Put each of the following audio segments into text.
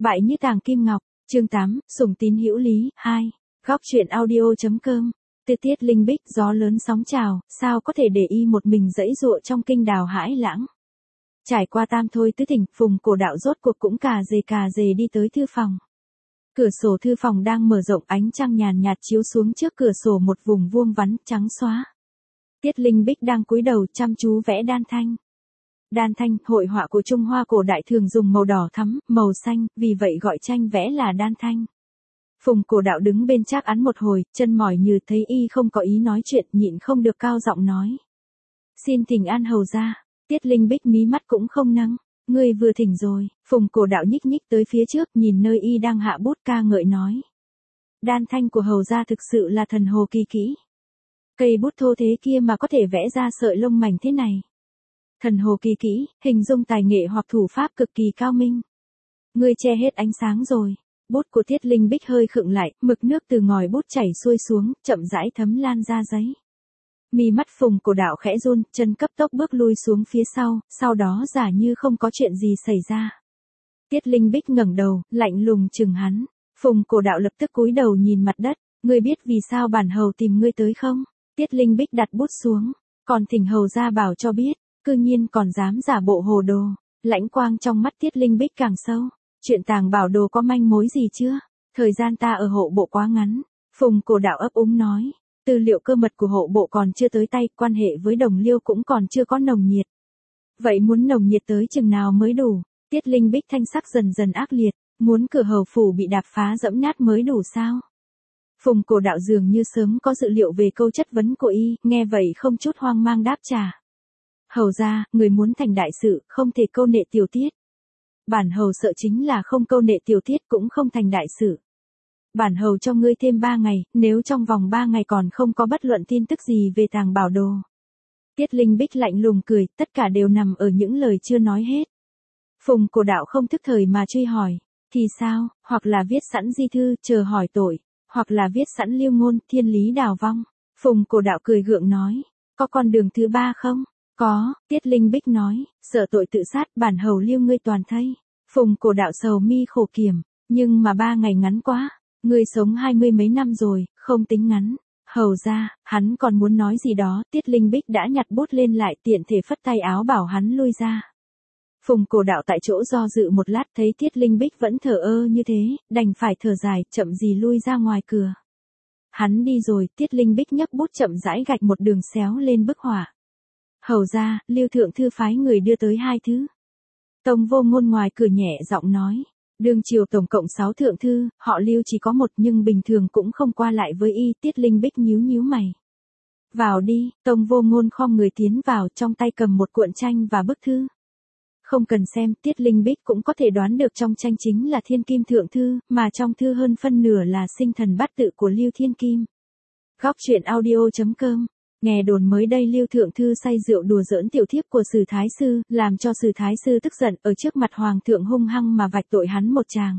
Bại như tàng kim ngọc, chương 8, sủng tín hữu lý, 2. Góc truyện audio.com. Từ Tiết Linh Bích, gió lớn sóng trào, sao có thể để y một mình dẫy dụa trong kinh đào hãi lãng. Trải qua tam thôi tứ thỉnh, Phùng Cổ Đạo rốt cuộc cũng cà dề đi tới thư phòng. Cửa sổ thư phòng đang mở rộng, ánh trăng nhàn nhạt chiếu xuống trước cửa sổ một vùng vuông vắn, trắng xóa. Tiết Linh Bích đang cúi đầu chăm chú vẽ đan thanh. Đan thanh, hội họa của Trung Hoa cổ đại thường dùng màu đỏ thắm, màu xanh, vì vậy gọi tranh vẽ là đan thanh. Phùng Cổ Đạo đứng bên trác án một hồi, chân mỏi như thấy y không có ý nói chuyện, nhịn không được cao giọng nói. Xin thỉnh an hầu gia. Tiết Linh Bích mí mắt cũng không nâng. Ngươi vừa thỉnh rồi. Phùng Cổ Đạo nhích nhích tới phía trước, nhìn nơi y đang hạ bút ca ngợi nói. Đan thanh của hầu gia thực sự là thần hồ kỳ kỹ. Cây bút thô thế kia mà có thể vẽ ra sợi lông mảnh thế này. Thần hồ kỳ kỹ, hình dung tài nghệ hoặc thủ pháp cực kỳ cao minh. Ngươi che hết ánh sáng rồi. Bút của Tiết Linh Bích hơi khựng lại, mực nước từ ngòi bút chảy xuôi xuống, chậm rãi thấm lan ra giấy. Mi mắt Phùng Cổ Đạo khẽ run, chân cấp tốc bước lui xuống phía sau đó giả như không có chuyện gì xảy ra. Tiết Linh Bích ngẩng đầu, lạnh lùng chừng hắn. Phùng Cổ Đạo lập tức cúi đầu nhìn mặt đất. Ngươi biết vì sao bản hầu tìm ngươi tới không? Tiết Linh Bích đặt bút xuống. Còn thỉnh hầu gia bảo cho biết. Cư nhiên còn dám giả bộ hồ đồ. Lãnh quang trong mắt Tiết Linh Bích càng sâu. Chuyện tàng bảo đồ có manh mối gì chưa? Thời gian ta ở hộ bộ quá ngắn. Phùng Cổ Đạo ấp úng nói. Tư liệu cơ mật của hộ bộ còn chưa tới tay, quan hệ với Đồng Liêu cũng còn chưa có nồng nhiệt. Vậy muốn nồng nhiệt tới chừng nào mới đủ? Tiết Linh Bích thanh sắc dần dần ác liệt. Muốn cửa hầu phủ bị đạp phá dẫm nát mới đủ sao? Phùng Cổ Đạo dường như sớm có dự liệu về câu chất vấn của y, nghe vậy không chút hoang mang đáp trả. Hầu gia, người muốn thành đại sự, không thể câu nệ tiểu tiết. Bản hầu sợ chính là không câu nệ tiểu tiết cũng không thành đại sự. Bản hầu cho ngươi thêm 3 ngày, nếu trong vòng 3 ngày còn không có bất luận tin tức gì về tàng bảo đồ. Tiết Linh Bích lạnh lùng cười, tất cả đều nằm ở những lời chưa nói hết. Phùng Cổ Đạo không thức thời mà truy hỏi, thì sao, hoặc là viết sẵn di thư, chờ hỏi tội, hoặc là viết sẵn liêu ngôn, thiên lý đào vong. Phùng Cổ Đạo cười gượng nói, có con đường thứ 3 không? Có, Tiết Linh Bích nói, sợ tội tự sát, bản hầu liêu ngươi toàn thây. Phùng Cổ Đạo sầu mi khổ kiểm, nhưng mà 3 ngày ngắn quá, ngươi sống 20 mấy năm rồi, không tính ngắn. Hầu gia, hắn còn muốn nói gì đó, Tiết Linh Bích đã nhặt bút lên lại, tiện thể phất tay áo bảo hắn lui ra. Phùng Cổ Đạo tại chỗ do dự một lát, thấy Tiết Linh Bích vẫn thờ ơ như thế, đành phải thở dài, chậm gì lui ra ngoài cửa. Hắn đi rồi, Tiết Linh Bích nhấc bút chậm rãi gạch một đường xéo lên bức họa. Hầu gia, Lưu thượng thư phái người đưa tới 2 thứ. Tông Vô Ngôn ngoài cửa nhẹ giọng nói, đương triều tổng cộng 6 thượng thư, họ Lưu chỉ có 1 nhưng bình thường cũng không qua lại với y. Tiết Linh Bích nhíu mày. Vào đi. Tông Vô Ngôn khom người tiến vào, trong tay cầm một cuộn tranh và bức thư. Không cần xem, Tiết Linh Bích cũng có thể đoán được trong tranh chính là Thiên Kim thượng thư, mà trong thư hơn phân nửa là sinh thần bát tự của Lưu Thiên Kim. Góc truyện audio.com. Nghe đồn mới đây Lưu thượng thư say rượu đùa giỡn tiểu thiếp của Sử Thái sư, làm cho Sử Thái sư tức giận, ở trước mặt hoàng thượng hung hăng mà vạch tội hắn một tràng.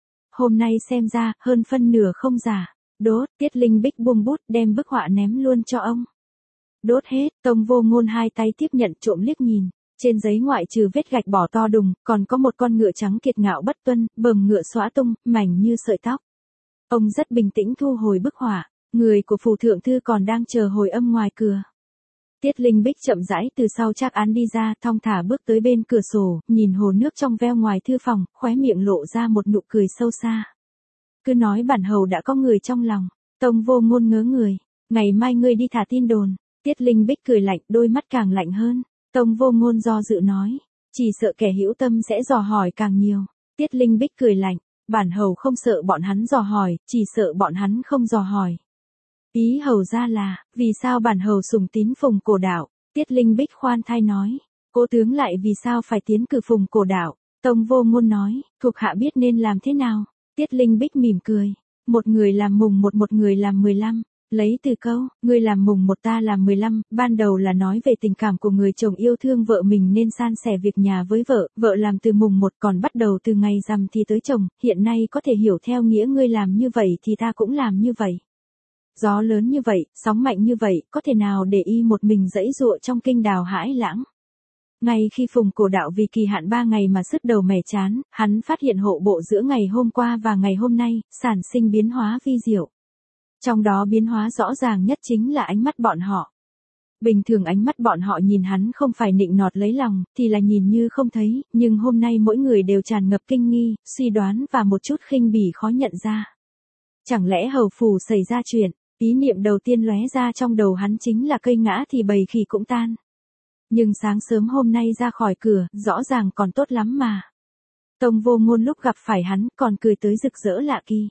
Hôm nay xem ra, hơn phân nửa không giả. Đốt, Tiết Linh Bích buông bút, đem bức họa ném luôn cho ông. Đốt hết, Tông Vô Ngôn 2 tay tiếp nhận, trộm liếc nhìn. Trên giấy ngoại trừ vết gạch bỏ to đùng, còn có một con ngựa trắng kiệt ngạo bất tuân, bờm ngựa xõa tung, mảnh như sợi tóc. Ông rất bình tĩnh thu hồi bức họa. Người của phủ thượng thư còn đang chờ hồi âm ngoài cửa. Tiết Linh Bích chậm rãi từ sau trác án đi ra, thong thả bước tới bên cửa sổ, nhìn hồ nước trong veo ngoài thư phòng, khóe miệng lộ ra một nụ cười sâu xa. Cứ nói bản hầu đã có người trong lòng. Tông Vô Ngôn ngớ người. Ngày mai ngươi đi thả tin đồn. Tiết Linh Bích cười lạnh, đôi mắt càng lạnh hơn. Tông Vô Ngôn do dự nói, chỉ sợ kẻ hữu tâm sẽ dò hỏi càng nhiều. Tiết Linh Bích cười lạnh, bản hầu không sợ bọn hắn dò hỏi, chỉ sợ bọn hắn không dò hỏi. Ý hầu ra là, vì sao bản hầu sủng tín Phùng Cổ Đạo? Tiết Linh Bích khoan thai nói, cố tướng lại vì sao phải tiến cử Phùng Cổ Đạo? Tông Vô Ngôn nói, thuộc hạ biết nên làm thế nào? Tiết Linh Bích mỉm cười, một người làm mùng 1, một người làm 15. Lấy từ câu, người làm mùng 1 ta làm 15, ban đầu là nói về tình cảm của người chồng yêu thương vợ mình nên san sẻ việc nhà với vợ, vợ làm từ mùng 1 còn bắt đầu từ ngày rằm thì tới chồng, hiện nay có thể hiểu theo nghĩa ngươi làm như vậy thì ta cũng làm như vậy. Gió lớn như vậy, sóng mạnh như vậy, có thể nào để y một mình dẫy dụa trong kinh đào hãi lãng. Ngay khi Phùng Cổ Đạo vì kỳ hạn 3 ngày mà sứt đầu mẻ chán, hắn phát hiện hộ bộ giữa ngày hôm qua và ngày hôm nay, sản sinh biến hóa vi diệu. Trong đó biến hóa rõ ràng nhất chính là ánh mắt bọn họ. Bình thường ánh mắt bọn họ nhìn hắn không phải nịnh nọt lấy lòng, thì là nhìn như không thấy, nhưng hôm nay mỗi người đều tràn ngập kinh nghi, suy đoán và một chút khinh bỉ khó nhận ra. Chẳng lẽ hầu phủ xảy ra chuyện, ý niệm đầu tiên lóe ra trong đầu hắn chính là cây ngã thì bầy khỉ cũng tan. Nhưng sáng sớm hôm nay ra khỏi cửa, rõ ràng còn tốt lắm mà. Tông Vô Ngôn lúc gặp phải hắn còn cười tới rực rỡ lạ kỳ.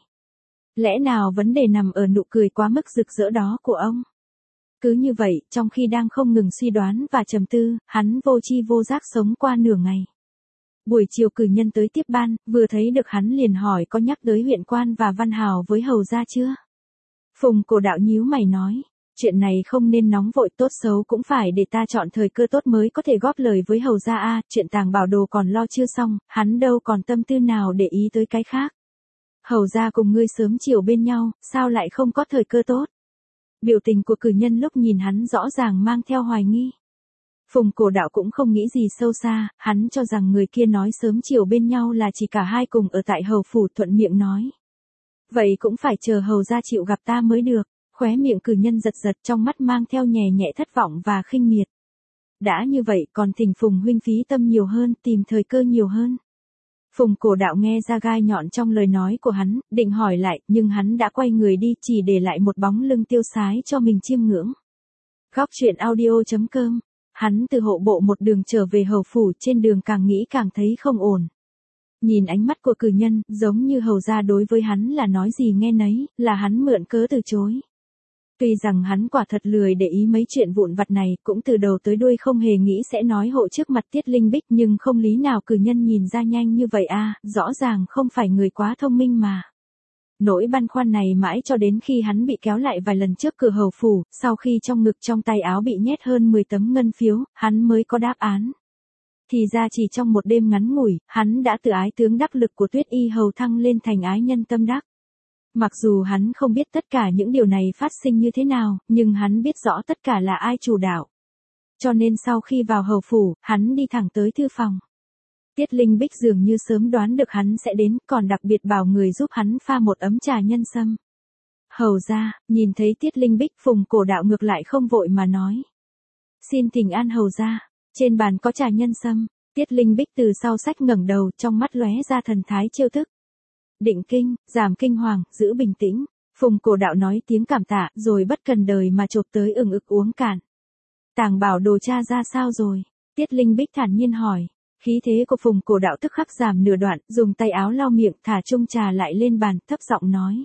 Lẽ nào vấn đề nằm ở nụ cười quá mức rực rỡ đó của ông? Cứ như vậy, trong khi đang không ngừng suy đoán và trầm tư, hắn vô tri vô giác sống qua nửa ngày. Buổi chiều cử nhân tới tiếp ban, vừa thấy được hắn liền hỏi có nhắc tới huyện quan và Văn Hào với hầu gia chưa? Phùng Cổ Đạo nhíu mày nói, chuyện này không nên nóng vội, tốt xấu cũng phải để ta chọn thời cơ tốt mới có thể góp lời với hầu gia a, chuyện tàng bảo đồ còn lo chưa xong, hắn đâu còn tâm tư nào để ý tới cái khác. Hầu gia cùng ngươi sớm chiều bên nhau, sao lại không có thời cơ tốt? Biểu tình của cử nhân lúc nhìn hắn rõ ràng mang theo hoài nghi. Phùng Cổ Đạo cũng không nghĩ gì sâu xa, hắn cho rằng người kia nói sớm chiều bên nhau là chỉ cả hai cùng ở tại hầu phủ, thuận miệng nói. Vậy cũng phải chờ hầu gia chịu gặp ta mới được, khóe miệng cử nhân giật giật, trong mắt mang theo nhẹ nhẹ thất vọng và khinh miệt. Đã như vậy còn thỉnh Phùng huynh phí tâm nhiều hơn, tìm thời cơ nhiều hơn. Phùng Cổ Đạo nghe ra gai nhọn trong lời nói của hắn, định hỏi lại, nhưng hắn đã quay người đi, chỉ để lại một bóng lưng tiêu sái cho mình chiêm ngưỡng. Góc truyện audio.com. Hắn từ hộ bộ một đường trở về hầu phủ, trên đường càng nghĩ càng thấy không ổn. Nhìn ánh mắt của cử nhân, giống như hầu gia đối với hắn là nói gì nghe nấy, là hắn mượn cớ từ chối. Tuy rằng hắn quả thật lười để ý mấy chuyện vụn vặt này, cũng từ đầu tới đuôi không hề nghĩ sẽ nói hộ trước mặt Tiết Linh Bích, nhưng không lý nào cử nhân nhìn ra nhanh như vậy a, rõ ràng không phải người quá thông minh mà. Nỗi băn khoăn này mãi cho đến khi hắn bị kéo lại vài lần trước cửa hầu phủ, sau khi trong ngực trong tay áo bị nhét hơn 10 tấm ngân phiếu, hắn mới có đáp án. Thì ra chỉ trong một đêm ngắn ngủi, hắn đã từ ái tướng đắc lực của Tuyết Y hầu thăng lên thành ái nhân tâm đắc. Mặc dù hắn không biết tất cả những điều này phát sinh như thế nào, nhưng hắn biết rõ tất cả là ai chủ đạo. Cho nên sau khi vào hầu phủ, hắn đi thẳng tới thư phòng. Tiết Linh Bích dường như sớm đoán được hắn sẽ đến, còn đặc biệt bảo người giúp hắn pha một ấm trà nhân sâm. Hầu ra, nhìn thấy Tiết Linh Bích, Phùng Cổ Đạo ngược lại không vội mà nói. Xin thỉnh an hầu ra, trên bàn có trà nhân sâm. Tiết Linh Bích từ sau sách ngẩng đầu, trong mắt lóe ra thần thái trêu thức. Định kinh, giảm kinh hoàng, giữ bình tĩnh. Phùng Cổ Đạo nói tiếng cảm tạ, rồi bất cần đời mà chộp tới ừng ực uống cạn. Tàng bảo đồ cha ra sao rồi? Tiết Linh Bích thản nhiên hỏi. Khí thế của Phùng Cổ Đạo tức khắc giảm nửa đoạn, dùng tay áo lau miệng, thả chung trà lại lên bàn, thấp giọng nói.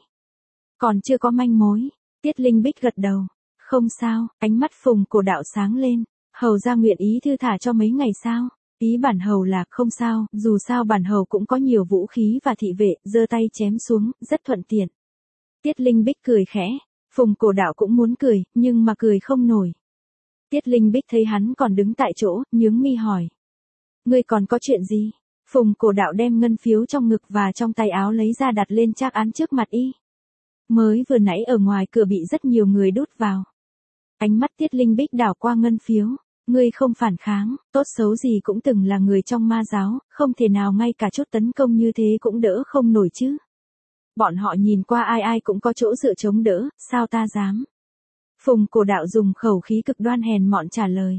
Còn chưa có manh mối. Tiết Linh Bích gật đầu. Không sao, ánh mắt Phùng Cổ Đạo sáng lên. Hầu ra nguyện ý thư thả cho mấy ngày sao? Ý bản hầu là không sao, dù sao bản hầu cũng có nhiều vũ khí và thị vệ, giơ tay chém xuống, rất thuận tiện. Tiết Linh Bích cười khẽ. Phùng Cổ Đạo cũng muốn cười, nhưng mà cười không nổi. Tiết Linh Bích thấy hắn còn đứng tại chỗ, nhướng mi hỏi. Ngươi còn có chuyện gì? Phùng Cổ Đạo đem ngân phiếu trong ngực và trong tay áo lấy ra đặt lên trác án trước mặt y. Mới vừa nãy ở ngoài cửa bị rất nhiều người đút vào. Ánh mắt Tiết Linh Bích đảo qua ngân phiếu. Ngươi không phản kháng, tốt xấu gì cũng từng là người trong ma giáo, không thể nào ngay cả chút tấn công như thế cũng đỡ không nổi chứ. Bọn họ nhìn qua ai ai cũng có chỗ dựa chống đỡ, sao ta dám? Phùng Cổ Đạo dùng khẩu khí cực đoan hèn mọn trả lời.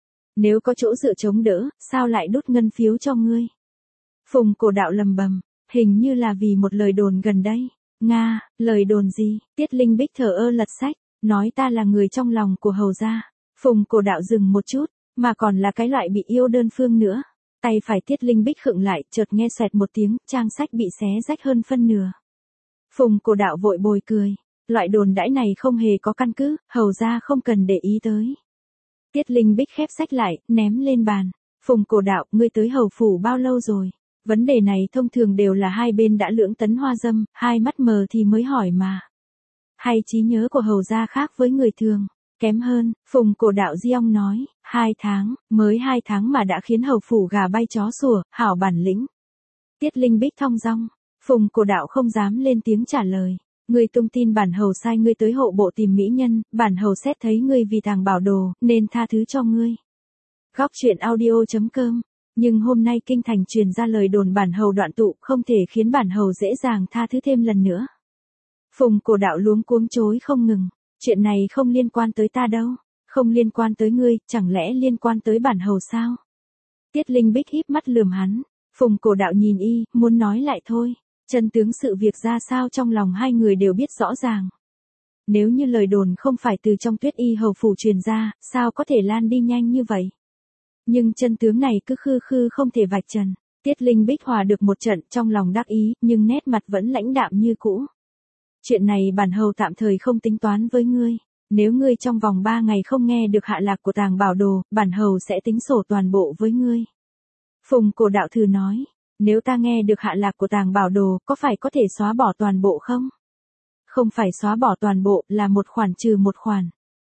Nếu có chỗ dựa chống đỡ, sao lại đút ngân phiếu cho ngươi? Phùng Cổ Đạo lầm bầm, hình như là vì một lời đồn gần đây. Nga, lời đồn gì? Tiết Linh Bích thờ ơ lật sách, nói ta là người trong lòng của hầu gia. Phùng Cổ Đạo dừng một chút, mà còn là cái loại bị yêu đơn phương nữa. Tay phải Tiết Linh Bích khựng lại, chợt nghe xoẹt một tiếng, trang sách bị xé rách hơn phân nửa. Phùng Cổ Đạo vội bồi cười, loại đồn đãi này không hề có căn cứ, hầu ra không cần để ý tới. Tiết Linh Bích khép sách lại, ném lên bàn. Phùng Cổ Đạo, ngươi tới hầu phủ bao lâu rồi? Vấn đề này thông thường đều là hai bên đã lưỡng tấn hoa dâm, hai mắt mờ thì mới hỏi mà. Hay trí nhớ của hầu gia khác với người thường? Kém hơn, Phùng Cổ Đạo Diong nói, 2 tháng, mới 2 tháng mà đã khiến hầu phủ gà bay chó sủa, hảo bản lĩnh. Tiết Linh Bích thong dong, Phùng Cổ Đạo không dám lên tiếng trả lời. Ngươi tung tin bản hầu sai ngươi tới hộ bộ tìm mỹ nhân, bản hầu xét thấy ngươi vì thằng bảo đồ, nên tha thứ cho ngươi. Góc truyện audio.com. Nhưng hôm nay kinh thành truyền ra lời đồn bản hầu đoạn tụ, không thể khiến bản hầu dễ dàng tha thứ thêm lần nữa. Phùng Cổ Đạo luống cuống chối không ngừng. Chuyện này không liên quan tới ta đâu. Không liên quan tới ngươi, chẳng lẽ liên quan tới bản hầu sao? Tiết Linh Bích híp mắt lườm hắn. Phùng Cổ Đạo nhìn y, muốn nói lại thôi. Chân tướng sự việc ra sao trong lòng hai người đều biết rõ ràng. Nếu như lời đồn không phải từ trong Tuyết Y hầu phủ truyền ra, sao có thể lan đi nhanh như vậy? Nhưng chân tướng này cứ khư khư không thể vạch trần. Tiết Linh Bích hòa được một trận, trong lòng đắc ý, nhưng nét mặt vẫn lãnh đạm như cũ. Chuyện này bản hầu tạm thời không tính toán với ngươi. Nếu ngươi trong vòng 3 ngày không nghe được hạ lạc của tàng bảo đồ, bản hầu sẽ tính sổ toàn bộ với ngươi. Phùng Cổ Đạo thử nói, nếu ta nghe được hạ lạc của tàng bảo đồ, có phải có thể xóa bỏ toàn bộ không? Không phải xóa bỏ toàn bộ, là một khoản trừ một khoản.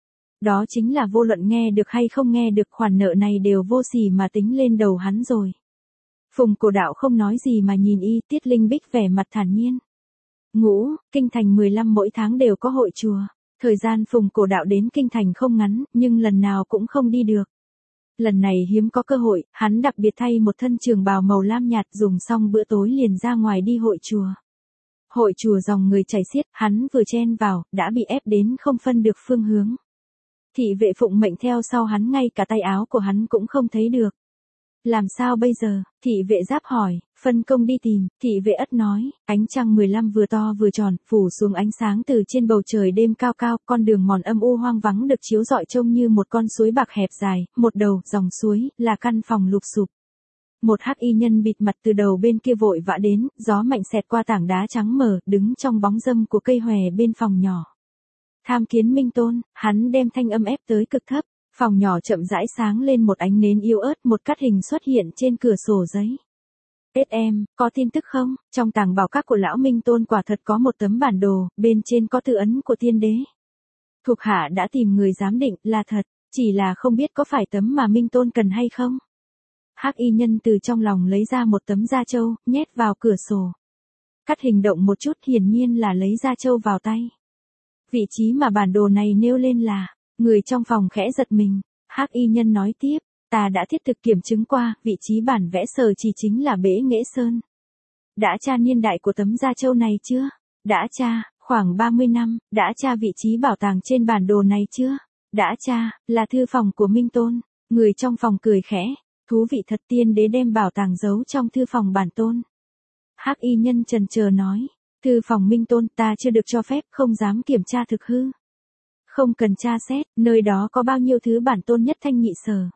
Đó chính là vô luận nghe được hay không nghe được, khoản nợ này đều vô sỉ mà tính lên đầu hắn rồi. Phùng Cổ Đạo không nói gì mà nhìn y. Tiết Linh Bích vẻ mặt thản nhiên. Ngũ, kinh thành 15 mỗi tháng đều có hội chùa. Thời gian Phùng Cổ Đạo đến kinh thành không ngắn, nhưng lần nào cũng không đi được. Lần này hiếm có cơ hội, hắn đặc biệt thay một thân trường bào màu lam nhạt, dùng xong bữa tối liền ra ngoài đi hội chùa. Hội chùa dòng người chảy xiết, hắn vừa chen vào, đã bị ép đến không phân được phương hướng. Thị vệ phụng mệnh theo sau hắn, ngay cả tay áo của hắn cũng không thấy được. Làm sao bây giờ? Thị vệ Giáp hỏi. Phân công đi tìm. Thị vệ Ất nói. Ánh trăng 15 vừa to vừa tròn, phủ xuống ánh sáng từ trên bầu trời đêm cao cao, con đường mòn âm u hoang vắng được chiếu rọi trông như một con suối bạc hẹp dài, một đầu dòng suối là căn phòng lụp xụp. Một hắc y nhân bịt mặt từ đầu bên kia vội vã đến, gió mạnh xẹt qua tảng đá trắng mờ, đứng trong bóng râm của cây hòe bên phòng nhỏ. Tham kiến Minh Tôn. Hắn đem thanh âm ép tới cực thấp. Phòng nhỏ chậm rãi sáng lên một ánh nến yếu ớt, một cắt hình xuất hiện trên cửa sổ giấy. Tết em, có tin tức không? Trong tàng bảo các của lão Minh Tôn quả thật có một tấm bản đồ, bên trên có tự ấn của tiên đế. Thuộc hạ đã tìm người giám định, là thật, chỉ là không biết có phải tấm mà Minh Tôn cần hay không. Hắc y nhân từ trong lòng lấy ra một tấm da trâu, nhét vào cửa sổ. Cắt hình động một chút, hiển nhiên là lấy da trâu vào tay. Vị trí mà bản đồ này nêu lên là, người trong phòng khẽ giật mình. Hắc y nhân nói tiếp, ta đã thiết thực kiểm chứng qua, vị trí bản vẽ sở chỉ chính là Bế Nghệ Sơn. Đã tra niên đại của tấm da trâu này chưa? Đã tra, khoảng 30 năm. Đã tra vị trí bảo tàng trên bản đồ này chưa? Đã tra, là thư phòng của Minh Tôn. Người trong phòng cười khẽ, thú vị thật, tiên đế đem bảo tàng giấu trong thư phòng bản tôn. Hắc y nhân chần chờ nói, thư phòng Minh Tôn ta chưa được cho phép, không dám kiểm tra thực hư. Không cần tra xét, nơi đó có bao nhiêu thứ bản tôn nhất thanh nhị sở.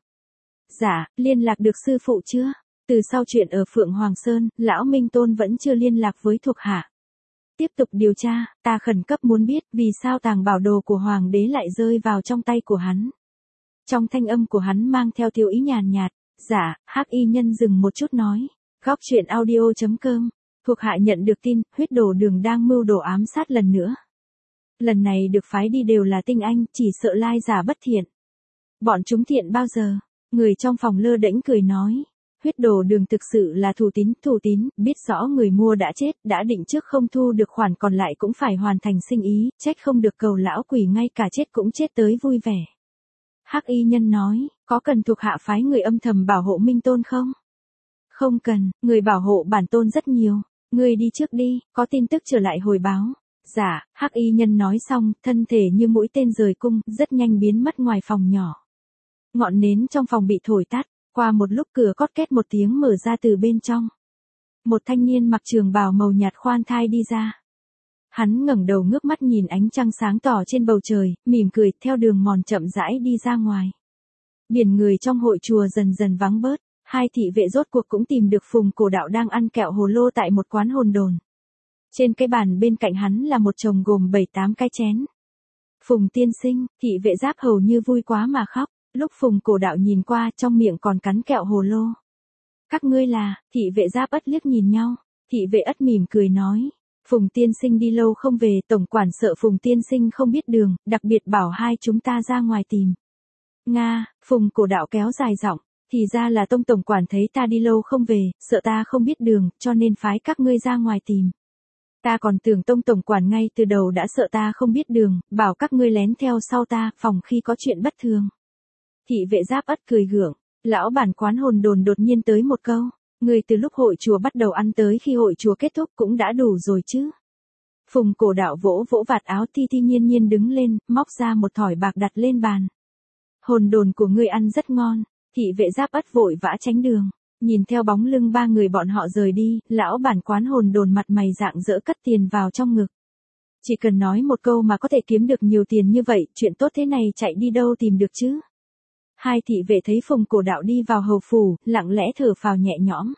Dạ, liên lạc được sư phụ chưa? Từ sau chuyện ở Phượng Hoàng Sơn, lão Minh Tôn vẫn chưa liên lạc với thuộc hạ. Tiếp tục điều tra, ta khẩn cấp muốn biết vì sao tàng bảo đồ của Hoàng đế lại rơi vào trong tay của hắn. Trong thanh âm của hắn mang theo tiêu ý nhàn nhạt. Dạ, hắc y nhân dừng một chút nói. Góc truyện audio.com. Thuộc hạ nhận được tin, huyết đồ đường đang mưu đồ ám sát lần nữa. Lần này được phái đi đều là tinh anh, chỉ sợ lai giả bất thiện. Bọn chúng thiện bao giờ? Người trong phòng lơ đễnh cười nói. Huyết đồ đường thực sự là thủ tín, biết rõ người mua đã chết, đã định trước không thu được khoản còn lại cũng phải hoàn thành sinh ý, trách không được cầu lão quỷ ngay cả chết cũng chết tới vui vẻ. Hắc y nhân nói, có cần thuộc hạ phái người âm thầm bảo hộ Minh Tôn không? Không cần, người bảo hộ bản tôn rất nhiều. Người đi trước đi, có tin tức trở lại hồi báo. Dạ, hắc y nhân nói xong, thân thể như mũi tên rời cung, rất nhanh biến mất ngoài phòng nhỏ. Ngọn nến trong phòng bị thổi tắt, qua một lúc cửa cót két một tiếng mở ra từ bên trong. Một thanh niên mặc trường bào màu nhạt khoan thai đi ra. Hắn ngẩng đầu ngước mắt nhìn ánh trăng sáng tỏ trên bầu trời, mỉm cười, theo đường mòn chậm rãi đi ra ngoài. Biển người trong hội chùa dần dần vắng bớt, hai thị vệ rốt cuộc cũng tìm được Phùng Cổ Đạo đang ăn kẹo hồ lô tại một quán hồn đồn. Trên cái bàn bên cạnh hắn là một chồng gồm 7-8 cái chén. Phùng tiên sinh, thị vệ Giáp hầu như vui quá mà khóc, lúc Phùng Cổ Đạo nhìn qua trong miệng còn cắn kẹo hồ lô. Các ngươi là, thị vệ Giáp Ất liếc nhìn nhau, thị vệ Ất mỉm cười nói. Phùng tiên sinh đi lâu không về, tổng quản sợ Phùng tiên sinh không biết đường, đặc biệt bảo hai chúng ta ra ngoài tìm. Nga, Phùng Cổ Đạo kéo dài giọng, thì ra là Tông tổng quản thấy ta đi lâu không về, sợ ta không biết đường, cho nên phái các ngươi ra ngoài tìm. Ta còn tưởng Tông tổng quản ngay từ đầu đã sợ ta không biết đường, bảo các ngươi lén theo sau ta, phòng khi có chuyện bất thường. Thị vệ Giáp Ất cười gượng, Lão bản quán hồn đồn đột nhiên tới một câu. Người từ lúc hội chùa bắt đầu ăn tới khi hội chùa kết thúc cũng đã đủ rồi chứ. Phùng Cổ Đạo vỗ vỗ vạt áo Ti Ti Nhiên Nhiên đứng lên, móc ra một thỏi bạc đặt lên bàn. Hồn đồn của ngươi ăn rất ngon. Thị vệ Giáp Ất vội vã tránh đường. Nhìn theo bóng lưng ba người bọn họ rời đi, lão bản quán hồn đồn mặt mày rạng rỡ cất tiền vào trong ngực. Chỉ cần nói một câu mà có thể kiếm được nhiều tiền như vậy, chuyện tốt thế này chạy đi đâu tìm được chứ. Hai thị vệ thấy Phùng Cổ Đạo đi vào hầu phủ, lặng lẽ thở phào nhẹ nhõm.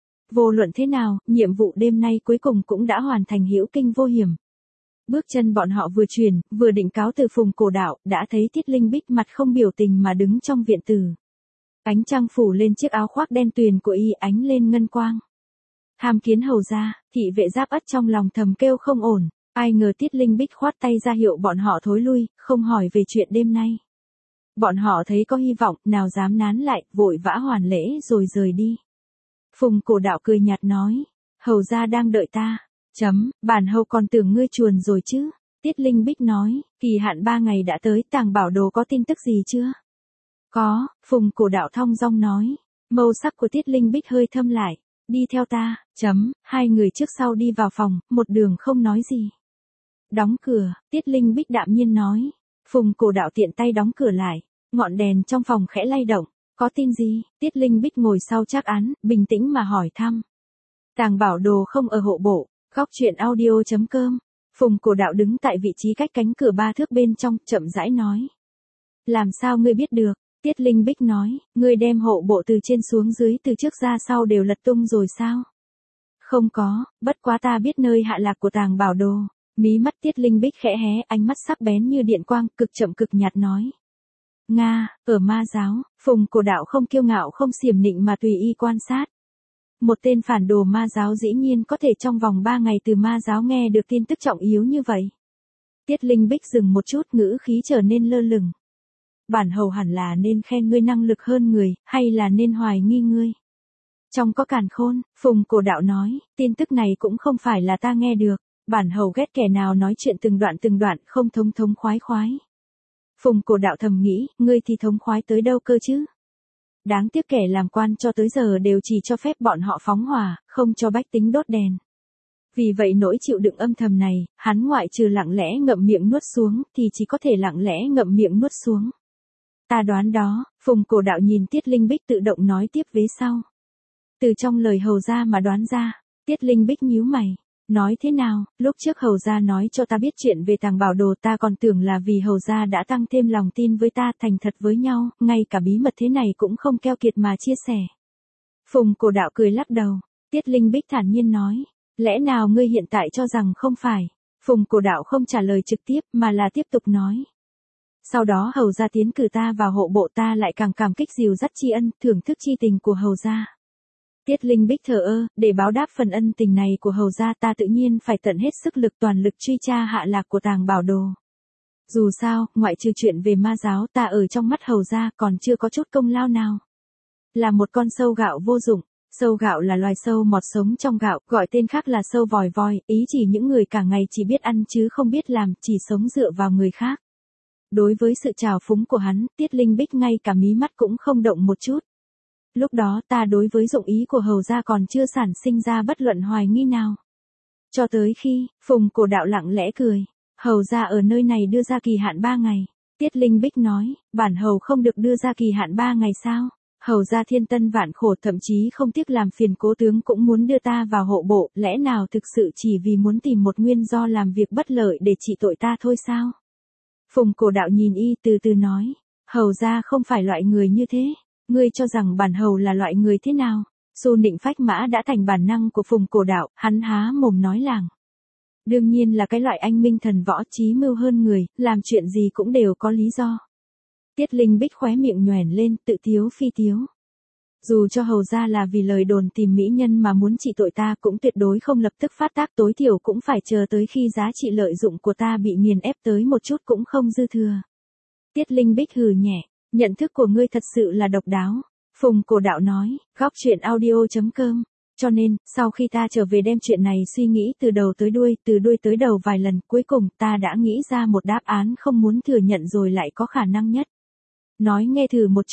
Vô luận thế nào, nhiệm vụ đêm nay cuối cùng cũng đã hoàn thành hữu kinh vô hiểm. Bước chân bọn họ vừa chuyển, vừa định cáo từ Phùng Cổ Đạo, đã thấy Tiết Linh Bích mặt không biểu tình mà đứng trong viện tử. Ánh trăng phủ lên chiếc áo khoác đen tuyền của y ánh lên ngân quang. Tham kiến hầu ra, thị vệ Giáp Ất trong lòng thầm kêu không ổn, ai ngờ Tiết Linh Bích khoát tay ra hiệu bọn họ thối lui, không hỏi về chuyện đêm nay. Bọn họ thấy có hy vọng, nào dám nán lại, vội vã hoàn lễ rồi rời đi. Phùng Cổ Đạo cười nhạt nói, hầu ra đang đợi ta. Bản hầu còn tưởng ngươi chuồn rồi chứ. Tiết Linh Bích nói, kỳ hạn 3 ngày đã tới, Tàng Bảo Đồ có tin tức gì chưa? Có, Phùng Cổ Đạo thong dong nói. Màu sắc của Tiết Linh Bích hơi thâm lại. Đi theo ta. Hai người trước sau đi vào phòng, một đường không nói gì. Đóng cửa, Tiết Linh Bích đạm nhiên nói. Phùng Cổ Đạo tiện tay đóng cửa lại. Ngọn đèn trong phòng khẽ lay động. Có tin gì? Tiết Linh Bích ngồi sau trác án, bình tĩnh mà hỏi thăm. Tàng Bảo Đồ không ở hộ bộ. Góc chuyện audio.com. Phùng Cổ Đạo đứng tại vị trí cách cánh cửa 3 thước bên trong, chậm rãi nói. Làm sao ngươi biết được? Tiết Linh Bích nói, ngươi đem hộ bộ từ trên xuống dưới từ trước ra sau đều lật tung rồi sao? Không có, bất quá ta biết nơi hạ lạc của Tàng Bảo Đồ. Mí mắt Tiết Linh Bích khẽ hé, ánh mắt sắc bén như điện quang, cực chậm cực nhạt nói. Nga, ở ma giáo. Phùng Cổ Đạo không kiêu ngạo không xiểm nịnh mà tùy y quan sát. Một tên phản đồ ma giáo dĩ nhiên có thể trong vòng 3 ngày từ ma giáo nghe được tin tức trọng yếu như vậy. Tiết Linh Bích dừng một chút, ngữ khí trở nên lơ lửng. Bản hầu hẳn là nên khen ngươi năng lực hơn người, hay là nên hoài nghi ngươi? Trong có càn khôn, Phùng Cổ Đạo nói, tin tức này cũng không phải là ta nghe được. Bản hầu ghét kẻ nào nói chuyện từng đoạn không thống khoái khoái. Phùng Cổ Đạo thầm nghĩ, ngươi thì thống khoái tới đâu cơ chứ? Đáng tiếc kẻ làm quan cho tới giờ đều chỉ cho phép bọn họ phóng hỏa, không cho bách tính đốt đèn. Vì vậy nỗi chịu đựng âm thầm này, hắn ngoại trừ lặng lẽ ngậm miệng nuốt xuống, thì chỉ có thể lặng lẽ ngậm miệng nuốt xuống. Ta đoán đó, Phùng Cổ Đạo nhìn Tiết Linh Bích tự động nói tiếp vế sau. Từ trong lời hầu gia mà đoán ra, Tiết Linh Bích nhíu mày. Nói thế nào, lúc trước hầu gia nói cho ta biết chuyện về Tàng Bảo Đồ ta còn tưởng là vì hầu gia đã tăng thêm lòng tin với ta thành thật với nhau, ngay cả bí mật thế này cũng không keo kiệt mà chia sẻ. Phùng Cổ Đạo cười lắc đầu, Tiết Linh Bích thản nhiên nói, lẽ nào ngươi hiện tại cho rằng không phải? Phùng Cổ Đạo không trả lời trực tiếp mà là tiếp tục nói. Sau đó hầu gia tiến cử ta vào hộ bộ ta lại càng cảm kích dìu dắt tri ân, thưởng thức chi tình của hầu gia. Tiết Linh Bích thờ ơ, để báo đáp phần ân tình này của hầu gia ta tự nhiên phải tận hết sức lực toàn lực truy tra hạ lạc của Tàng Bảo Đồ. Dù sao, ngoại trừ chuyện về ma giáo ta ở trong mắt hầu gia còn chưa có chút công lao nào. Là một con sâu gạo vô dụng, sâu gạo là loài sâu mọt sống trong gạo, gọi tên khác là sâu vòi voi, ý chỉ những người cả ngày chỉ biết ăn chứ không biết làm, chỉ sống dựa vào người khác. Đối với sự trào phúng của hắn, Tiết Linh Bích ngay cả mí mắt cũng không động một chút. Lúc đó ta đối với dụng ý của hầu gia còn chưa sản sinh ra bất luận hoài nghi nào. Cho tới khi, Phùng Cổ Đạo lặng lẽ cười, hầu gia ở nơi này đưa ra kỳ hạn 3 ngày. Tiết Linh Bích nói, bản hầu không được đưa ra kỳ hạn 3 ngày sao? Hầu gia thiên tân vạn khổ thậm chí không tiếc làm phiền cố tướng cũng muốn đưa ta vào hộ bộ, lẽ nào thực sự chỉ vì muốn tìm một nguyên do làm việc bất lợi để trị tội ta thôi sao? Phùng Cổ Đạo nhìn y từ từ nói, hầu gia không phải loại người như thế. Ngươi cho rằng bản hầu là loại người thế nào? Xu nịnh phách mã đã thành bản năng của Phùng Cổ Đạo, hắn há mồm nói làng. Đương nhiên là cái loại anh minh thần võ trí mưu hơn người, làm chuyện gì cũng đều có lý do. Tiết Linh Bích khóe miệng nhoẻn lên, tự tiếu phi tiếu. Dù cho hầu ra là vì lời đồn tìm mỹ nhân mà muốn trị tội ta cũng tuyệt đối không lập tức phát tác, tối thiểu cũng phải chờ tới khi giá trị lợi dụng của ta bị nghiền ép tới một chút cũng không dư thừa. Tiết Linh Bích hừ nhẹ. Nhận thức của ngươi thật sự là độc đáo. Phùng Cổ Đạo nói, góc chuyện audio.com. Cho nên, sau khi ta trở về đem chuyện này suy nghĩ từ đầu tới đuôi, từ đuôi tới đầu vài lần, cuối cùng ta đã nghĩ ra một đáp án không muốn thừa nhận rồi lại có khả năng nhất. Nói nghe thử một chút.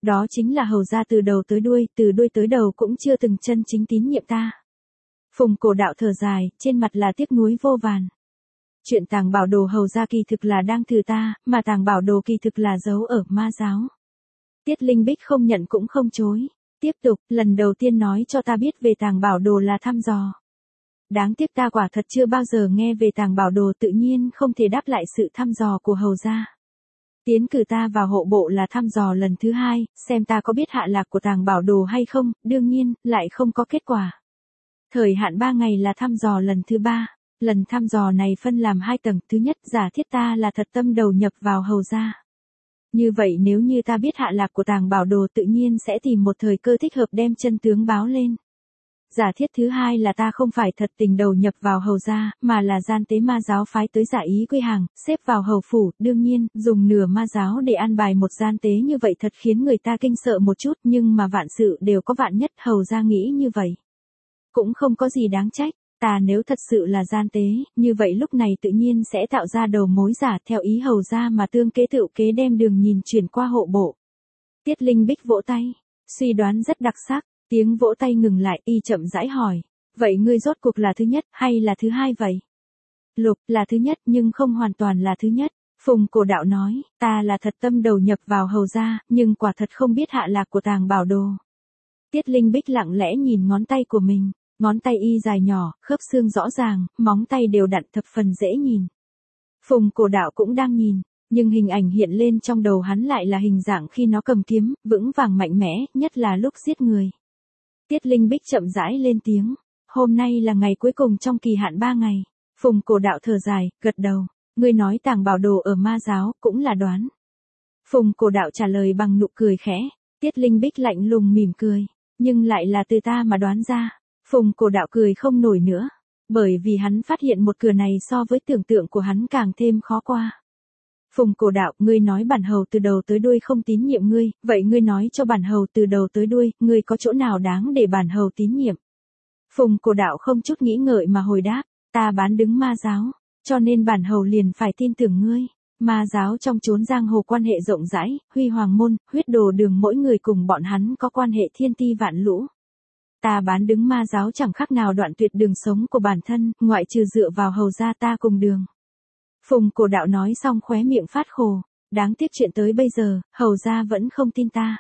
Đó chính là hầu ra từ đầu tới đuôi, từ đuôi tới đầu cũng chưa từng chân chính tín nhiệm ta. Phùng Cổ Đạo thở dài, trên mặt là tiếc nuối vô vàn. Chuyện Tàng Bảo Đồ hầu ra kỳ thực là đang thử ta, mà Tàng Bảo Đồ kỳ thực là giấu ở ma giáo. Tiết Linh Bích không nhận cũng không chối. Tiếp tục, lần đầu tiên nói cho ta biết về Tàng Bảo Đồ là thăm dò. Đáng tiếc ta quả thật chưa bao giờ nghe về Tàng Bảo Đồ, tự nhiên không thể đáp lại sự thăm dò của hầu gia. Tiến cử ta vào hộ bộ là thăm dò lần thứ hai, xem ta có biết hạ lạc của Tàng Bảo Đồ hay không, đương nhiên, lại không có kết quả. Thời hạn 3 ngày là thăm dò lần thứ 3. Lần thăm dò này phân làm 2 tầng, thứ nhất giả thiết ta là thật tâm đầu nhập vào hầu gia. Như vậy nếu như ta biết hạ lạc của Tàng Bảo Đồ tự nhiên sẽ tìm một thời cơ thích hợp đem chân tướng báo lên. Giả thiết thứ hai là ta không phải thật tình đầu nhập vào hầu gia, mà là gian tế ma giáo phái tới giả ý quy hàng, xếp vào hầu phủ, đương nhiên, dùng nửa ma giáo để an bài một gian tế như vậy thật khiến người ta kinh sợ một chút, nhưng mà vạn sự đều có vạn nhất, hầu gia nghĩ như vậy. Cũng không có gì đáng trách, ta nếu thật sự là gian tế, như vậy lúc này tự nhiên sẽ tạo ra đầu mối giả theo ý hầu gia mà tương kế tự kế đem đường nhìn chuyển qua hộ bộ. Tiết Linh Bích vỗ tay, suy đoán rất đặc sắc. Tiếng vỗ tay ngừng lại, y chậm rãi hỏi. Vậy ngươi rốt cuộc là thứ nhất, hay là thứ hai vậy? Lục, là thứ nhất nhưng không hoàn toàn là thứ nhất. Phùng Cổ Đạo nói, ta là thật tâm đầu nhập vào hầu gia, nhưng quả thật không biết hạ lạc của Tàng Bảo Đồ. Tiết Linh Bích lặng lẽ nhìn ngón tay của mình, ngón tay y dài nhỏ, khớp xương rõ ràng, móng tay đều đặn thập phần dễ nhìn. Phùng Cổ Đạo cũng đang nhìn. Nhưng hình ảnh hiện lên trong đầu hắn lại là hình dạng khi nó cầm kiếm, vững vàng mạnh mẽ, nhất là lúc giết người. Tiết Linh Bích chậm rãi lên tiếng. Hôm nay là ngày cuối cùng trong kỳ hạn 3 ngày. Phùng Cổ Đạo thở dài, gật đầu. Ngươi nói Tàng Bảo Đồ ở ma giáo, cũng là đoán. Phùng Cổ Đạo trả lời bằng nụ cười khẽ. Tiết Linh Bích lạnh lùng mỉm cười. Nhưng lại là từ ta mà đoán ra. Phùng Cổ Đạo cười không nổi nữa. Bởi vì hắn phát hiện một cửa này so với tưởng tượng của hắn càng thêm khó qua. Phùng Cổ Đạo, ngươi nói bản hầu từ đầu tới đuôi không tín nhiệm ngươi, vậy ngươi nói cho bản hầu từ đầu tới đuôi, ngươi có chỗ nào đáng để bản hầu tín nhiệm? Phùng Cổ Đạo không chút nghĩ ngợi mà hồi đáp, ta bán đứng ma giáo, cho nên bản hầu liền phải tin tưởng ngươi. Ma giáo trong chốn giang hồ quan hệ rộng rãi, Huy Hoàng môn, Huyết Đồ đường mỗi người cùng bọn hắn có quan hệ thiên ti vạn lũ. Ta bán đứng ma giáo chẳng khác nào đoạn tuyệt đường sống của bản thân, ngoại trừ dựa vào hầu gia ta cùng đường. Phùng Cổ Đạo nói xong khóe miệng phát khổ, đáng tiếc chuyện tới bây giờ, hầu gia vẫn không tin ta.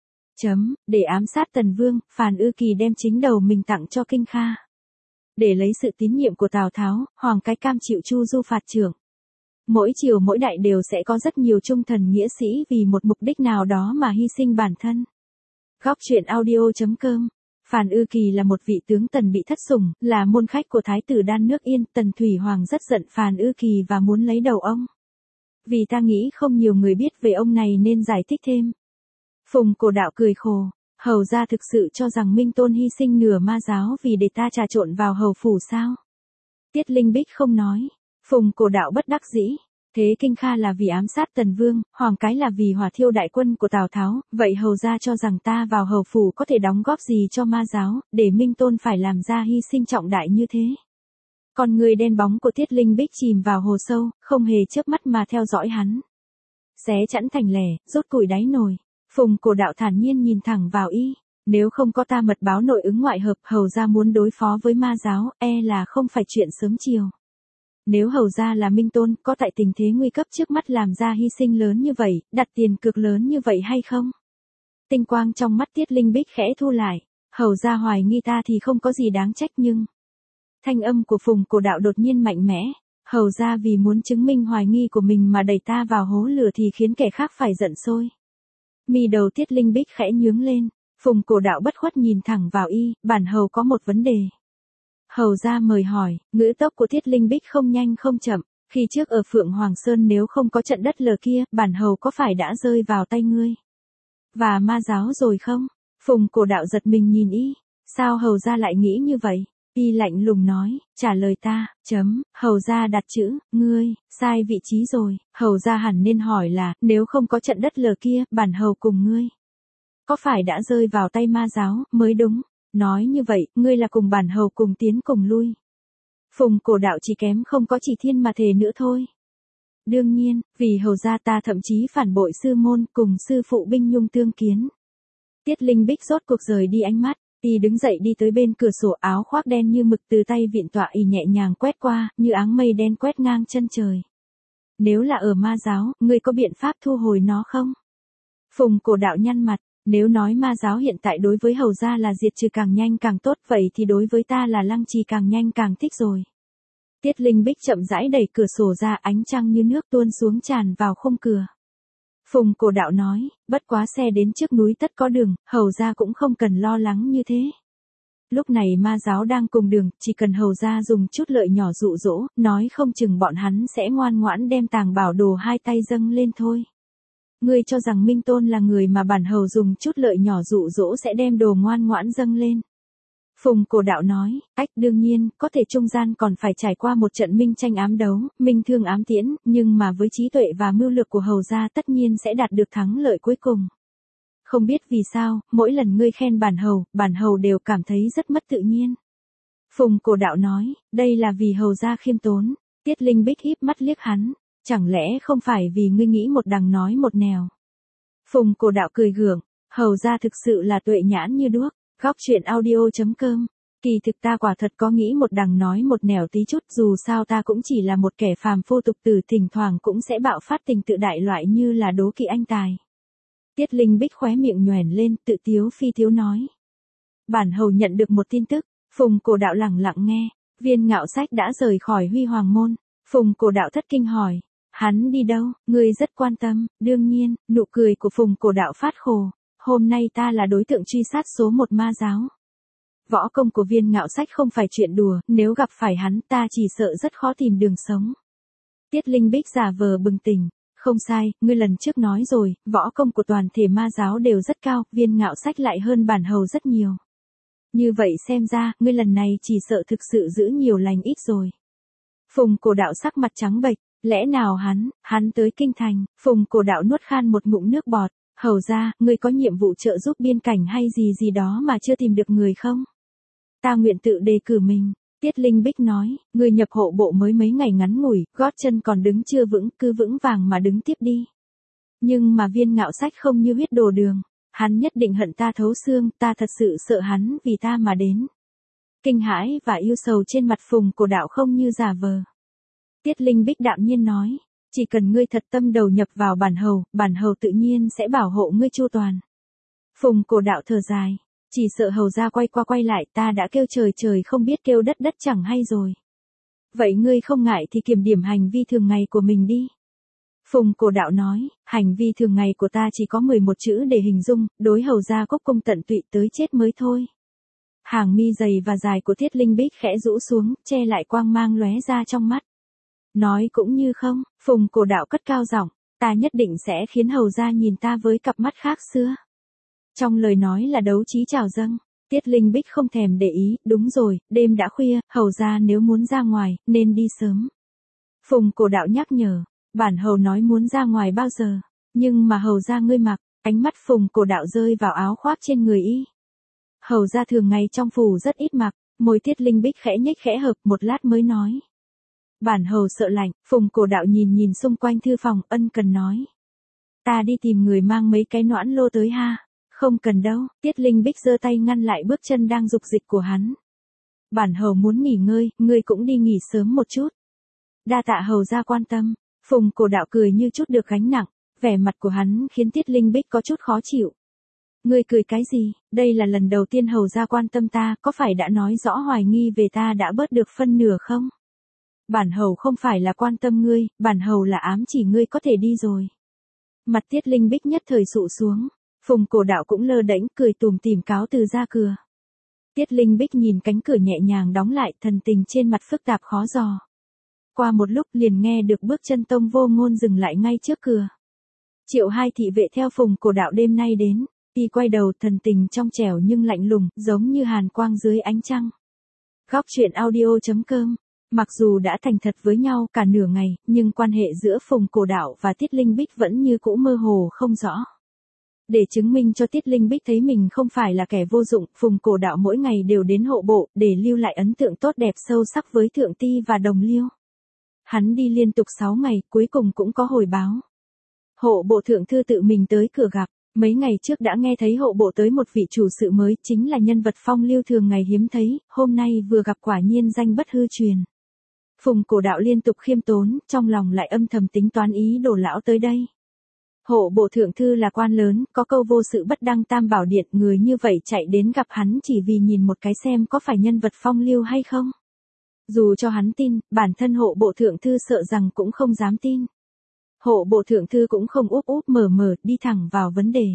Để ám sát Tần Vương, Phàn Ư Kỳ đem chính đầu mình tặng cho Kinh Kha. Để lấy sự tín nhiệm của Tào Tháo, Hoàng Cái cam chịu Chu Du phạt trưởng. Mỗi triều mỗi đại đều sẽ có rất nhiều trung thần nghĩa sĩ vì một mục đích nào đó mà hy sinh bản thân. Góc truyện audio.com. Phàn Ư Kỳ là một vị tướng Tần bị thất sủng, là môn khách của Thái tử Đan nước Yên. Tần Thủy Hoàng rất giận Phàn Ư Kỳ và muốn lấy đầu ông. Vì ta nghĩ không nhiều người biết về ông này nên giải thích thêm. Phùng Cổ Đạo cười khổ, hầu gia thực sự cho rằng Minh Tôn hy sinh nửa ma giáo vì để ta trà trộn vào hầu phủ sao? Tiết Linh Bích không nói. Phùng Cổ Đạo bất đắc dĩ. Thế Kinh Kha là vì ám sát Tần Vương, Hoàng Cái là vì hỏa thiêu đại quân của Tào Tháo, vậy hầu gia cho rằng ta vào hầu phủ có thể đóng góp gì cho ma giáo, để Minh Tôn phải làm ra hy sinh trọng đại như thế. Con người đen bóng của Tiết Linh Bích chìm vào hồ sâu, không hề chớp mắt mà theo dõi hắn. Xé chẵn thành lẻ, rút củi đáy nồi. Phùng Cổ Đạo thản nhiên nhìn thẳng vào y. Nếu không có ta mật báo nội ứng ngoại hợp, hầu gia muốn đối phó với ma giáo, là không phải chuyện sớm chiều. Nếu hầu gia là Minh Tôn, có tại tình thế nguy cấp trước mắt làm ra hy sinh lớn như vậy, đặt tiền cược lớn như vậy hay không? Tinh quang trong mắt Tiết Linh Bích khẽ thu lại. Hầu gia hoài nghi ta thì không có gì đáng trách nhưng... Thanh âm của Phùng Cổ Đạo đột nhiên mạnh mẽ. Hầu gia vì muốn chứng minh hoài nghi của mình mà đẩy ta vào hố lửa thì khiến kẻ khác phải giận sôi. Mi đầu Tiết Linh Bích khẽ nhướng lên. Phùng Cổ Đạo bất khuất nhìn thẳng vào y, bản hầu có một vấn đề. Hầu gia mời hỏi, ngữ tốc của Tiết Linh Bích không nhanh không chậm. Khi trước ở Phượng Hoàng Sơn nếu không có trận đất lở kia, bản hầu có phải đã rơi vào tay ngươi? Và ma giáo rồi không? Phùng Cổ Đạo giật mình nhìn y. Sao hầu gia lại nghĩ như vậy? Y lạnh lùng nói, trả lời ta, hầu gia đặt chữ, ngươi, sai vị trí rồi, hầu gia hẳn nên hỏi là, nếu không có trận đất lở kia, bản hầu cùng ngươi. Có phải đã rơi vào tay ma giáo, mới đúng. Nói như vậy, ngươi là cùng bản hầu cùng tiến cùng lui. Phùng Cổ Đạo chỉ kém không có chỉ thiên mà thề nữa thôi. Đương nhiên, vì hầu gia ta thậm chí phản bội sư môn cùng sư phụ binh nhung tương kiến. Tiết Linh Bích rốt cuộc rời đi ánh mắt, y đứng dậy đi tới bên cửa sổ, áo khoác đen như mực từ tay vịn tọa y nhẹ nhàng quét qua, như áng mây đen quét ngang chân trời. Nếu là ở ma giáo, ngươi có biện pháp thu hồi nó không? Phùng Cổ Đạo nhăn mặt, nếu nói ma giáo hiện tại đối với hầu gia là diệt trừ càng nhanh càng tốt, vậy thì đối với ta là lăng trì càng nhanh càng thích rồi. Tiết Linh Bích chậm rãi đẩy cửa sổ ra, ánh trăng như nước tuôn xuống tràn vào khung cửa. Phùng Cổ Đạo nói, bất quá xe đến trước núi tất có đường, hầu gia cũng không cần lo lắng như thế. Lúc này ma giáo đang cùng đường, chỉ cần hầu gia dùng chút lợi nhỏ dụ dỗ, nói không chừng bọn hắn sẽ ngoan ngoãn đem tàng bảo đồ hai tay dâng lên thôi. Ngươi cho rằng Minh Tôn là người mà bản hầu dùng chút lợi nhỏ dụ dỗ sẽ đem đồ ngoan ngoãn dâng lên. Phùng Cổ Đạo nói, đương nhiên, có thể trung gian còn phải trải qua một trận minh tranh ám đấu, minh thương ám tiễn, nhưng mà với trí tuệ và mưu lược của hầu gia tất nhiên sẽ đạt được thắng lợi cuối cùng. Không biết vì sao, mỗi lần ngươi khen bản hầu đều cảm thấy rất mất tự nhiên. Phùng Cổ Đạo nói, đây là vì hầu gia khiêm tốn. Tiết Linh Bích híp mắt liếc hắn, chẳng lẽ không phải vì ngươi nghĩ một đằng nói một nẻo. Phùng Cổ Đạo cười gượng, hầu gia thực sự là tuệ nhãn như đuốc. Góc truyện audio.com. Kỳ thực ta quả thật có nghĩ một đằng nói một nẻo tí chút, dù sao ta cũng chỉ là một kẻ phàm phu tục tử, thỉnh thoảng cũng sẽ bạo phát tình tự đại loại như là đố kỵ anh tài. Tiết Linh Bích khóe miệng nhoẻn lên, tự tiếu phi tiếu nói. Bản hầu nhận được một tin tức. Phùng Cổ Đạo lẳng lặng nghe, Viên Ngạo Sách đã rời khỏi Huy Hoàng môn. Phùng Cổ Đạo thất kinh hỏi, hắn đi đâu? Ngươi rất quan tâm. Đương nhiên, nụ cười của Phùng Cổ Đạo phát khổ. Hôm nay ta là đối tượng truy sát số 1 ma giáo. Võ công của Viên Ngạo Sách không phải chuyện đùa, nếu gặp phải hắn ta chỉ sợ rất khó tìm đường sống. Tiết Linh Bích giả vờ bừng tỉnh, không sai, ngươi lần trước nói rồi, võ công của toàn thể ma giáo đều rất cao, Viên Ngạo Sách lại hơn bản hầu rất nhiều. Như vậy xem ra, ngươi lần này chỉ sợ thực sự giữ nhiều lành ít rồi. Phùng Cổ Đạo sắc mặt trắng bệch, lẽ nào hắn tới kinh thành? Phùng Cổ Đạo nuốt khan một ngụm nước bọt. Hầu ra, ngươi có nhiệm vụ trợ giúp biên cảnh hay gì đó mà chưa tìm được người không? Ta nguyện tự đề cử mình. Tiết Linh Bích nói, ngươi nhập hộ bộ mới mấy ngày ngắn ngủi, gót chân còn đứng chưa vững, cứ vững vàng mà đứng tiếp đi. Nhưng mà Viên Ngạo Sách không như huyết đồ đường. Hắn nhất định hận ta thấu xương, ta thật sự sợ hắn vì ta mà đến. Kinh hãi và yêu sầu trên mặt Phùng Cổ Đạo không như giả vờ. Tiết Linh Bích đạm nhiên nói. Chỉ cần ngươi thật tâm đầu nhập vào bản hầu tự nhiên sẽ bảo hộ ngươi chu toàn. Phùng Cổ Đạo thở dài, chỉ sợ hầu gia quay qua quay lại, ta đã kêu trời không biết kêu đất chẳng hay rồi. Vậy ngươi không ngại thì kiểm điểm hành vi thường ngày của mình đi. Phùng Cổ Đạo nói, hành vi thường ngày của ta chỉ có 11 chữ để hình dung, đối hầu gia cốc cung tận tụy tới chết mới thôi. Hàng mi dày và dài của Tiết Linh Bích khẽ rũ xuống, che lại quang mang lóe ra trong mắt. Nói cũng như không, Phùng Cổ Đạo cất cao giọng, ta nhất định sẽ khiến hầu gia nhìn ta với cặp mắt khác xưa. Trong lời nói là đấu trí trào dâng. Tiết Linh Bích không thèm để ý, đúng rồi, đêm đã khuya, hầu gia nếu muốn ra ngoài, nên đi sớm. Phùng Cổ Đạo nhắc nhở, bản hầu nói muốn ra ngoài bao giờ, nhưng mà hầu gia ngươi mặc, ánh mắt Phùng Cổ Đạo rơi vào áo khoác trên người y. Hầu gia thường ngày trong phủ rất ít mặc, môi Tiết Linh Bích khẽ nhếch khẽ hợp, một lát mới nói. Bản hầu sợ lạnh. Phùng Cổ Đạo nhìn xung quanh thư phòng, ân cần nói. Ta đi tìm người mang mấy cái noãn lô tới ha. Không cần đâu. Tiết Linh Bích giơ tay ngăn lại bước chân đang dục dịch của hắn. Bản hầu muốn nghỉ ngơi, ngươi cũng đi nghỉ sớm một chút. Đa tạ hầu gia quan tâm. Phùng Cổ Đạo cười như chút được gánh nặng, vẻ mặt của hắn khiến Tiết Linh Bích có chút khó chịu. Ngươi cười cái gì? Đây là lần đầu tiên hầu gia quan tâm ta, có phải đã nói rõ hoài nghi về ta đã bớt được phân nửa không? Bản hầu không phải là quan tâm ngươi, bản hầu là ám chỉ ngươi có thể đi rồi. Mặt Tiết Linh Bích nhất thời sụ xuống, Phùng Cổ Đạo cũng lơ đễnh cười tủm tỉm cáo từ ra cửa. Tiết Linh Bích nhìn cánh cửa nhẹ nhàng đóng lại, thần tình trên mặt phức tạp khó dò. Qua một lúc liền nghe được bước chân Tông Vô Ngôn dừng lại ngay trước cửa. Triệu Hai thị vệ theo Phùng Cổ Đạo đêm nay đến, y quay đầu, thần tình trong trẻo nhưng lạnh lùng, giống như hàn quang dưới ánh trăng. Góc truyện audio.com. Mặc dù đã thành thật với nhau cả nửa ngày, nhưng quan hệ giữa Phùng Cổ Đạo và Tiết Linh Bích vẫn như cũ mơ hồ không rõ. Để chứng minh cho Tiết Linh Bích thấy mình không phải là kẻ vô dụng, Phùng Cổ Đạo mỗi ngày đều đến hộ bộ, để lưu lại ấn tượng tốt đẹp sâu sắc với Thượng Ti và Đồng Liêu. hắn đi liên tục 6 ngày, cuối cùng cũng có hồi báo. Hộ bộ thượng thư tự mình tới cửa gặp, mấy ngày trước đã nghe thấy hộ bộ tới một vị chủ sự mới, chính là nhân vật phong lưu thường ngày hiếm thấy, hôm nay vừa gặp quả nhiên danh bất hư truyền. Phùng Cổ Đạo liên tục khiêm tốn, trong lòng lại âm thầm tính toán ý đồ lão tới đây. Hộ bộ thượng thư là quan lớn, có câu vô sự bất đăng tam bảo điện, người như vậy chạy đến gặp hắn chỉ vì nhìn một cái xem có phải nhân vật phong lưu hay không. Dù cho hắn tin, bản thân hộ bộ thượng thư sợ rằng cũng không dám tin. Hộ bộ thượng thư cũng không úp úp mở mở, đi thẳng vào vấn đề.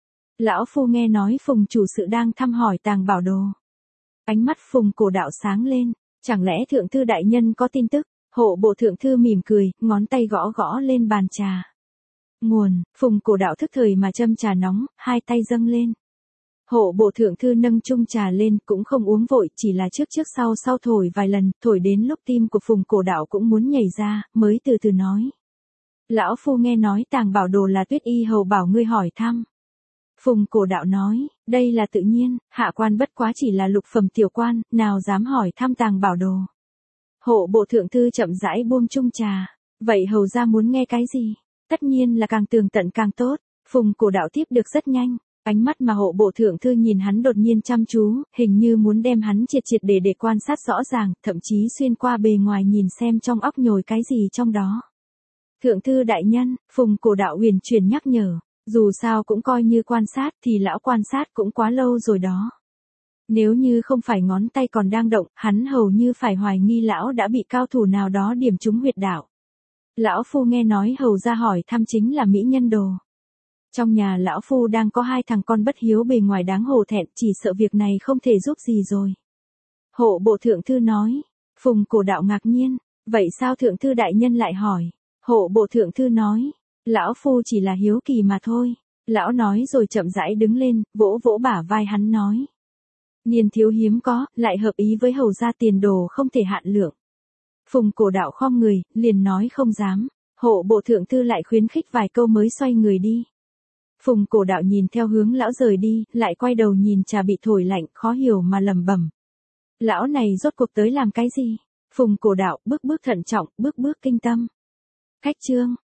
Lão phu nghe nói Phùng chủ sự đang thăm hỏi tàng bảo đồ. Ánh mắt Phùng Cổ Đạo sáng lên, chẳng lẽ thượng thư đại nhân có tin tức? Hộ bộ thượng thư mỉm cười, ngón tay gõ gõ lên bàn trà. Nguồn, Phùng Cổ Đạo thức thời mà châm trà nóng, hai tay dâng lên. Hộ bộ thượng thư nâng chung trà lên, cũng không uống vội, chỉ là trước sau thổi vài lần, thổi đến lúc tim của Phùng Cổ Đạo cũng muốn nhảy ra, mới từ từ nói. Lão phu nghe nói tàng bảo đồ là Tuyết Y hầu bảo ngươi hỏi thăm. Phùng Cổ Đạo nói, đây là tự nhiên, hạ quan bất quá chỉ là lục phẩm tiểu quan, nào dám hỏi thăm tàng bảo đồ. Hộ bộ thượng thư chậm rãi buông chung trà, vậy hầu ra muốn nghe cái gì? Tất nhiên là càng tường tận càng tốt. Phùng Cổ Đạo tiếp được rất nhanh, ánh mắt mà hộ bộ thượng thư nhìn hắn đột nhiên chăm chú, hình như muốn đem hắn triệt để quan sát rõ ràng, thậm chí xuyên qua bề ngoài nhìn xem trong óc nhồi cái gì trong đó. Thượng thư đại nhân, Phùng Cổ Đạo huyền chuyển nhắc nhở, dù sao cũng coi như quan sát thì lão quan sát cũng quá lâu rồi đó. Nếu như không phải ngón tay còn đang động, hắn hầu như phải hoài nghi lão đã bị cao thủ nào đó điểm trúng huyệt đạo. Lão phu nghe nói hầu ra hỏi thăm chính là mỹ nhân đồ. Trong nhà lão phu đang có 2 thằng con bất hiếu bề ngoài đáng hổ thẹn, chỉ sợ việc này không thể giúp gì rồi. Hộ bộ thượng thư nói. Phùng Cổ Đạo ngạc nhiên, vậy sao thượng thư đại nhân lại hỏi? Hộ bộ thượng thư nói, lão phu chỉ là hiếu kỳ mà thôi. Lão nói rồi chậm rãi đứng lên, vỗ vỗ bả vai hắn nói. Niên thiếu hiếm có, lại hợp ý với hầu gia, tiền đồ không thể hạn lượng. Phùng Cổ Đạo khom người, liền nói không dám. Hộ bộ thượng thư lại khuyến khích vài câu mới xoay người đi. Phùng Cổ Đạo nhìn theo hướng lão rời đi, lại quay đầu nhìn trà bị thổi lạnh, khó hiểu mà lẩm bẩm. Lão này rốt cuộc tới làm cái gì? Phùng Cổ Đạo bước thận trọng, bước kinh tâm. Cách chương